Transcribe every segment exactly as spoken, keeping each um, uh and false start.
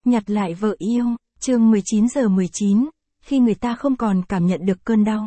Nhặt lại vợ yêu, chương mười chín giờ mười chín, khi người ta không còn cảm nhận được cơn đau.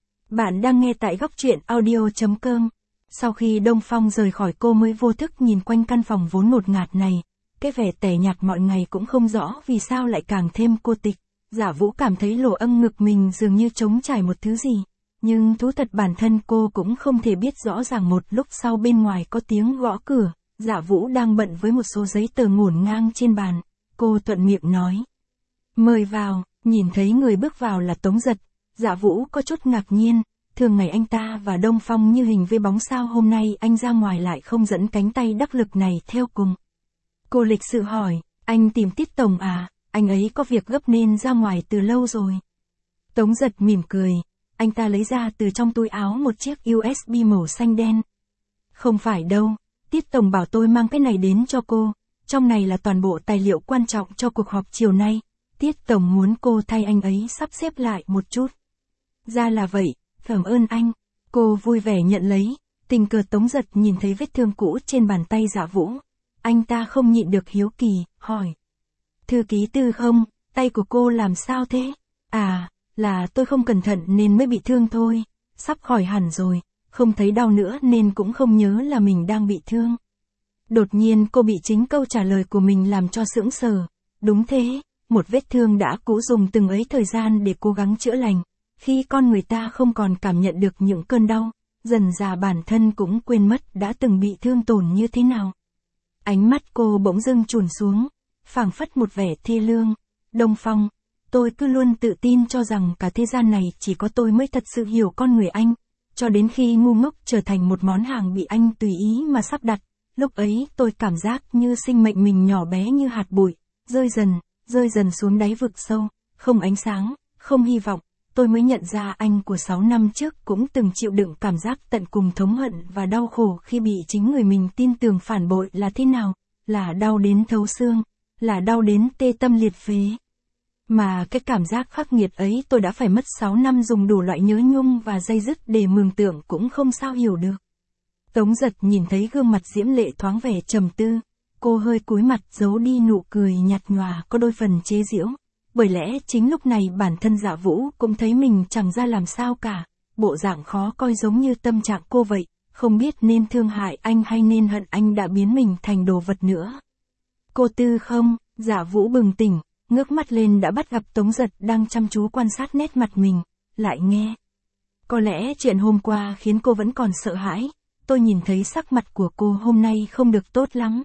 Bạn đang nghe tại góc truyện audio chấm com. Sau khi Đông Phong rời khỏi cô mới vô thức nhìn quanh căn phòng vốn ngột ngạt này, cái vẻ tẻ nhạt mọi ngày cũng không rõ vì sao lại càng thêm cô tịch. Giả Vũ cảm thấy lỗ âm ngực mình dường như trống trải một thứ gì, nhưng thú thật bản thân cô cũng không thể biết rõ ràng. Một lúc sau bên ngoài có tiếng gõ cửa, Giả Vũ đang bận với một số giấy tờ ngổn ngang trên bàn. Cô thuận miệng nói: "Mời vào." Nhìn thấy người bước vào là Tống Giật, Giả Vũ có chút ngạc nhiên, thường ngày anh ta và Đông Phong như hình với bóng, sao hôm nay anh ra ngoài lại không dẫn cánh tay đắc lực này theo cùng. Cô lịch sự hỏi: "Anh tìm Tiết Tổng à, anh ấy có việc gấp nên ra ngoài từ lâu rồi." Tống Giật mỉm cười, anh ta lấy ra từ trong túi áo một chiếc u ét bê màu xanh đen. "Không phải đâu, Tiết Tổng bảo tôi mang cái này đến cho cô. Trong này là toàn bộ tài liệu quan trọng cho cuộc họp chiều nay. Tiết Tổng muốn cô thay anh ấy sắp xếp lại một chút." "Ra là vậy, cảm ơn anh." Cô vui vẻ nhận lấy. Tình cờ Tống Giật nhìn thấy vết thương cũ trên bàn tay Giả Vũ. Anh ta không nhịn được hiếu kỳ, hỏi: "Thư ký Tư không, tay của cô làm sao thế?" "À, là tôi không cẩn thận nên mới bị thương thôi, sắp khỏi hẳn rồi, không thấy đau nữa nên cũng không nhớ là mình đang bị thương." Đột nhiên cô bị chính câu trả lời của mình làm cho sững sờ. Đúng thế, một vết thương đã cũ dùng từng ấy thời gian để cố gắng chữa lành. Khi con người ta không còn cảm nhận được những cơn đau, dần dà bản thân cũng quên mất đã từng bị thương tổn như thế nào. Ánh mắt cô bỗng dưng chùn xuống, phảng phất một vẻ thê lương. "Đông Phong, tôi cứ luôn tự tin cho rằng cả thế gian này chỉ có tôi mới thật sự hiểu con người anh, cho đến khi ngu ngốc trở thành một món hàng bị anh tùy ý mà sắp đặt. Lúc ấy tôi cảm giác như sinh mệnh mình nhỏ bé như hạt bụi, rơi dần, rơi dần xuống đáy vực sâu, không ánh sáng, không hy vọng. Tôi mới nhận ra anh của sáu năm trước cũng từng chịu đựng cảm giác tận cùng thống hận và đau khổ khi bị chính người mình tin tưởng phản bội là thế nào, là đau đến thấu xương, là đau đến tê tâm liệt phế. Mà cái cảm giác khắc nghiệt ấy tôi đã phải mất sáu năm dùng đủ loại nhớ nhung và dây dứt để mường tượng cũng không sao hiểu được." Tống Giật nhìn thấy gương mặt diễm lệ thoáng vẻ trầm tư, cô hơi cúi mặt giấu đi nụ cười nhạt nhòa có đôi phần chế giễu. Bởi lẽ chính lúc này bản thân Giả Vũ cũng thấy mình chẳng ra làm sao cả, bộ dạng khó coi giống như tâm trạng cô vậy, không biết nên thương hại anh hay nên hận anh đã biến mình thành đồ vật nữa. "Cô Tư không?" Giả Vũ bừng tỉnh, ngước mắt lên đã bắt gặp Tống Giật đang chăm chú quan sát nét mặt mình, lại nghe: "Có lẽ chuyện hôm qua khiến cô vẫn còn sợ hãi, tôi nhìn thấy sắc mặt của cô hôm nay không được tốt lắm."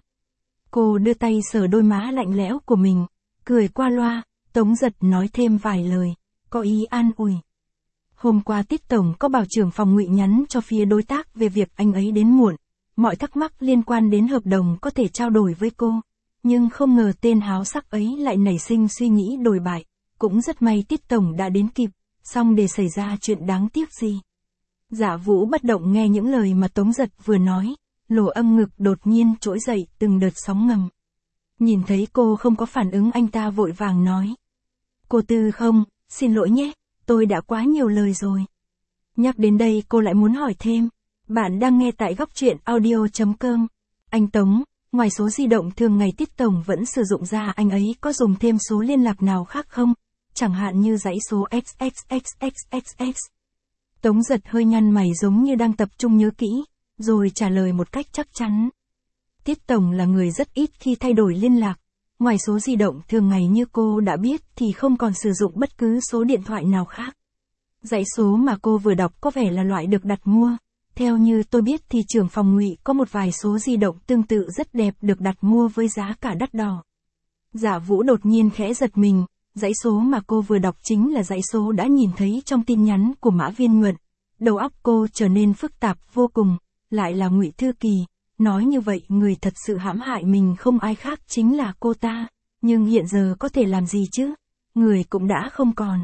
Cô đưa tay sờ đôi má lạnh lẽo của mình, cười qua loa. Tống Giật nói thêm vài lời, có ý an ủi: "Hôm qua Tiết Tổng có bảo trưởng phòng Ngụy nhắn cho phía đối tác về việc anh ấy đến muộn, mọi thắc mắc liên quan đến hợp đồng có thể trao đổi với cô, nhưng không ngờ tên háo sắc ấy lại nảy sinh suy nghĩ đồi bại, cũng rất may Tiết Tổng đã đến kịp, song để xảy ra chuyện đáng tiếc gì." Giả Vũ bất động nghe những lời mà Tống Giật vừa nói, lỗ âm ngực đột nhiên trỗi dậy từng đợt sóng ngầm. Nhìn thấy cô không có phản ứng, anh ta vội vàng nói: "Cô Tư không, xin lỗi nhé, tôi đã quá nhiều lời rồi." Nhắc đến đây cô lại muốn hỏi thêm. Bạn đang nghe tại góc truyện audio chấm com. "Anh Tống, ngoài số di động thường ngày Tiết Tổng vẫn sử dụng ra, anh ấy có dùng thêm số liên lạc nào khác không? Chẳng hạn như dãy số ích ích ích ích ích ích." Tống Giật hơi nhăn mày giống như đang tập trung nhớ kỹ, rồi trả lời một cách chắc chắn: "Tiết Tổng là người rất ít khi thay đổi liên lạc. Ngoài số di động thường ngày như cô đã biết thì không còn sử dụng bất cứ số điện thoại nào khác. Dãy số mà cô vừa đọc có vẻ là loại được đặt mua. Theo như tôi biết thì trưởng phòng Ngụy có một vài số di động tương tự rất đẹp được đặt mua với giá cả đắt đỏ." Giả Vũ đột nhiên khẽ giật mình, dãy số mà cô vừa đọc chính là dãy số đã nhìn thấy trong tin nhắn của Mã Viên Nhuận. Đầu óc cô trở nên phức tạp vô cùng, lại là Ngụy thư kỳ. Nói như vậy người thật sự hãm hại mình không ai khác chính là cô ta, nhưng hiện giờ có thể làm gì chứ, người cũng đã không còn.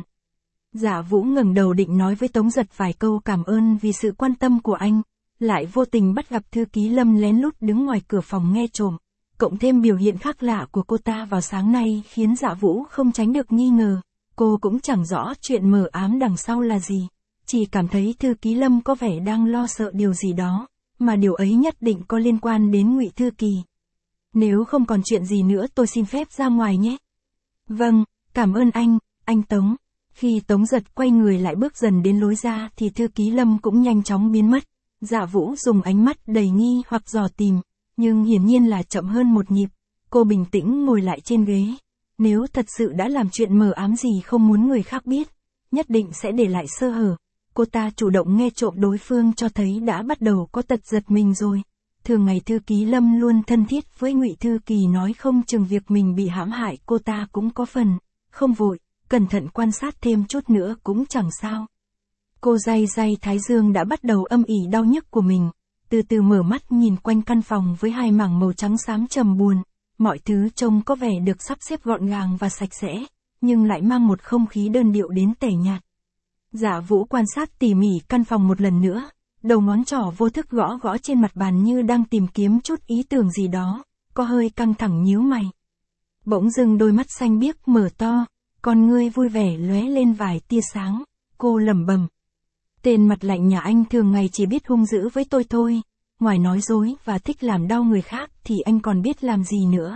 Giả Vũ ngẩng đầu định nói với Tống Giật vài câu cảm ơn vì sự quan tâm của anh, lại vô tình bắt gặp thư ký Lâm lén lút đứng ngoài cửa phòng nghe trộm, cộng thêm biểu hiện khác lạ của cô ta vào sáng nay khiến Giả Vũ không tránh được nghi ngờ. Cô cũng chẳng rõ chuyện mờ ám đằng sau là gì, chỉ cảm thấy thư ký Lâm có vẻ đang lo sợ điều gì đó, mà điều ấy nhất định có liên quan đến Ngụy thư kỳ. "Nếu không còn chuyện gì nữa tôi xin phép ra ngoài nhé." Vâng, cảm ơn anh, anh Tống. Khi Tống Giật quay người lại bước dần đến lối ra thì thư ký Lâm cũng nhanh chóng biến mất. Dạ Vũ dùng ánh mắt đầy nghi hoặc dò tìm, nhưng hiển nhiên là chậm hơn một nhịp. Cô bình tĩnh ngồi lại trên ghế. Nếu thật sự đã làm chuyện mờ ám gì không muốn người khác biết, nhất định sẽ để lại sơ hở. Cô ta chủ động nghe trộm đối phương cho thấy đã bắt đầu có tật giật mình rồi. Thường ngày thư ký Lâm luôn thân thiết với Ngụy Thư Kỳ, nói không chừng việc mình bị hãm hại cô ta cũng có phần. Không vội, cẩn thận quan sát thêm chút nữa cũng chẳng sao. Cô day day thái dương đã bắt đầu âm ỉ đau nhức của mình, từ từ mở mắt nhìn quanh căn phòng với hai mảng màu trắng xám trầm buồn. Mọi thứ trông có vẻ được sắp xếp gọn gàng và sạch sẽ, nhưng lại mang một không khí đơn điệu đến tẻ nhạt. Dạ Vũ quan sát tỉ mỉ căn phòng một lần nữa, đầu ngón trỏ vô thức gõ gõ trên mặt bàn như đang tìm kiếm chút ý tưởng gì đó, có hơi căng thẳng nhíu mày. Bỗng dưng đôi mắt xanh biếc mở to, con ngươi vui vẻ lóe lên vài tia sáng, cô lẩm bẩm. Tên mặt lạnh nhà anh thường ngày chỉ biết hung dữ với tôi thôi, ngoài nói dối và thích làm đau người khác thì anh còn biết làm gì nữa.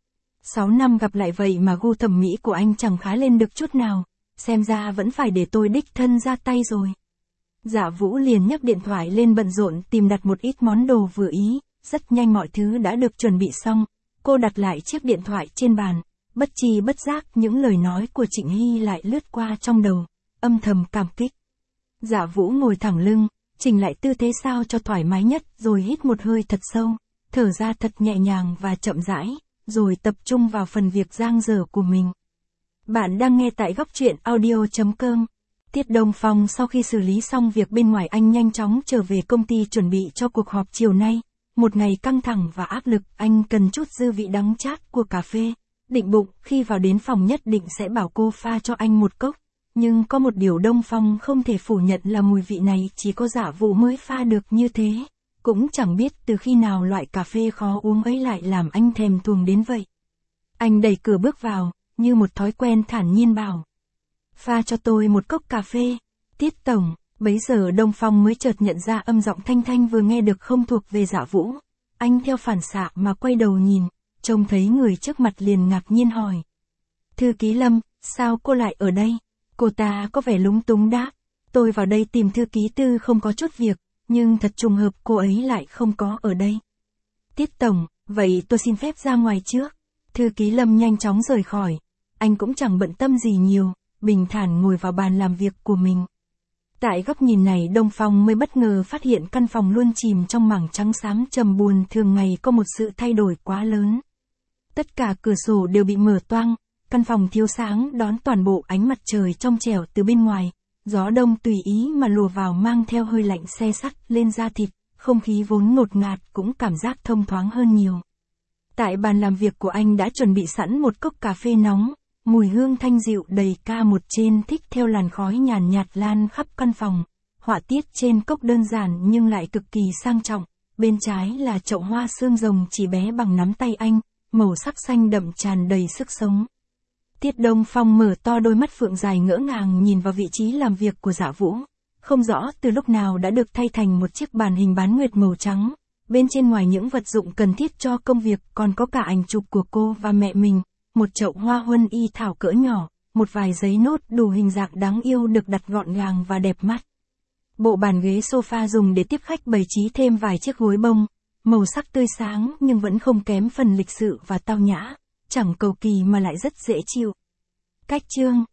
Sáu năm gặp lại vậy mà gu thẩm mỹ của anh chẳng khá lên được chút nào, xem ra vẫn phải để tôi đích thân ra tay rồi. Dạ Vũ liền nhấc điện thoại lên bận rộn tìm đặt một ít món đồ vừa ý, rất nhanh mọi thứ đã được chuẩn bị xong, cô đặt lại chiếc điện thoại trên bàn, bất tri bất giác những lời nói của Trịnh Hy lại lướt qua trong đầu, âm thầm cảm kích. Dạ Vũ ngồi thẳng lưng, chỉnh lại tư thế sao cho thoải mái nhất rồi hít một hơi thật sâu, thở ra thật nhẹ nhàng và chậm rãi, rồi tập trung vào phần việc dang dở của mình. Bạn đang nghe tại góc truyện audio chấm com. Tiết Đông Phong sau khi xử lý xong việc bên ngoài anh nhanh chóng trở về công ty chuẩn bị cho cuộc họp chiều nay. Một ngày căng thẳng và áp lực, anh cần chút dư vị đắng chát của cà phê. Định bụng khi vào đến phòng nhất định sẽ bảo cô pha cho anh một cốc. Nhưng có một điều Đông Phong không thể phủ nhận là mùi vị này chỉ có Dạ Vũ mới pha được như thế. Cũng chẳng biết từ khi nào loại cà phê khó uống ấy lại làm anh thèm thuồng đến vậy. Anh đẩy cửa bước vào, như một thói quen thản nhiên bảo. Pha cho tôi một cốc cà phê, Tiết Tổng. Bấy giờ Đông Phong mới chợt nhận ra âm giọng thanh thanh vừa nghe được không thuộc về Dạ Vũ. Anh theo phản xạ mà quay đầu nhìn, trông thấy người trước mặt liền ngạc nhiên hỏi. Thư ký Lâm, sao cô lại ở đây? Cô ta có vẻ lúng túng đáp. Tôi vào đây tìm thư ký Tư không có chút việc, nhưng thật trùng hợp cô ấy lại không có ở đây. Tiết Tổng, vậy tôi xin phép ra ngoài trước. Thư ký Lâm nhanh chóng rời khỏi. Anh cũng chẳng bận tâm gì nhiều, bình thản ngồi vào bàn làm việc của mình. Tại góc nhìn này Đông Phong mới bất ngờ phát hiện căn phòng luôn chìm trong mảng trắng xám trầm buồn thường ngày có một sự thay đổi quá lớn. Tất cả cửa sổ đều bị mở toang, căn phòng thiếu sáng đón toàn bộ ánh mặt trời trong trẻo từ bên ngoài, gió đông tùy ý mà lùa vào mang theo hơi lạnh se sắt lên da thịt, không khí vốn ngột ngạt cũng cảm giác thông thoáng hơn nhiều. Tại bàn làm việc của anh đã chuẩn bị sẵn một cốc cà phê nóng, mùi hương thanh dịu đầy ca một trên thích theo làn khói nhàn nhạt lan khắp căn phòng. Họa tiết trên cốc đơn giản nhưng lại cực kỳ sang trọng, bên trái là chậu hoa xương rồng chỉ bé bằng nắm tay anh, màu sắc xanh đậm tràn đầy sức sống. Tiết Đông Phong mở to đôi mắt phượng dài ngỡ ngàng nhìn vào vị trí làm việc của Dạ Vũ, không rõ từ lúc nào đã được thay thành một chiếc bàn hình bán nguyệt màu trắng, bên trên ngoài những vật dụng cần thiết cho công việc còn có cả ảnh chụp của cô và mẹ mình. Một chậu hoa huân y thảo cỡ nhỏ, một vài giấy nốt đủ hình dạng đáng yêu được đặt gọn gàng và đẹp mắt. Bộ bàn ghế sofa dùng để tiếp khách bày trí thêm vài chiếc gối bông, màu sắc tươi sáng nhưng vẫn không kém phần lịch sự và tao nhã, chẳng cầu kỳ mà lại rất dễ chịu. Cách chương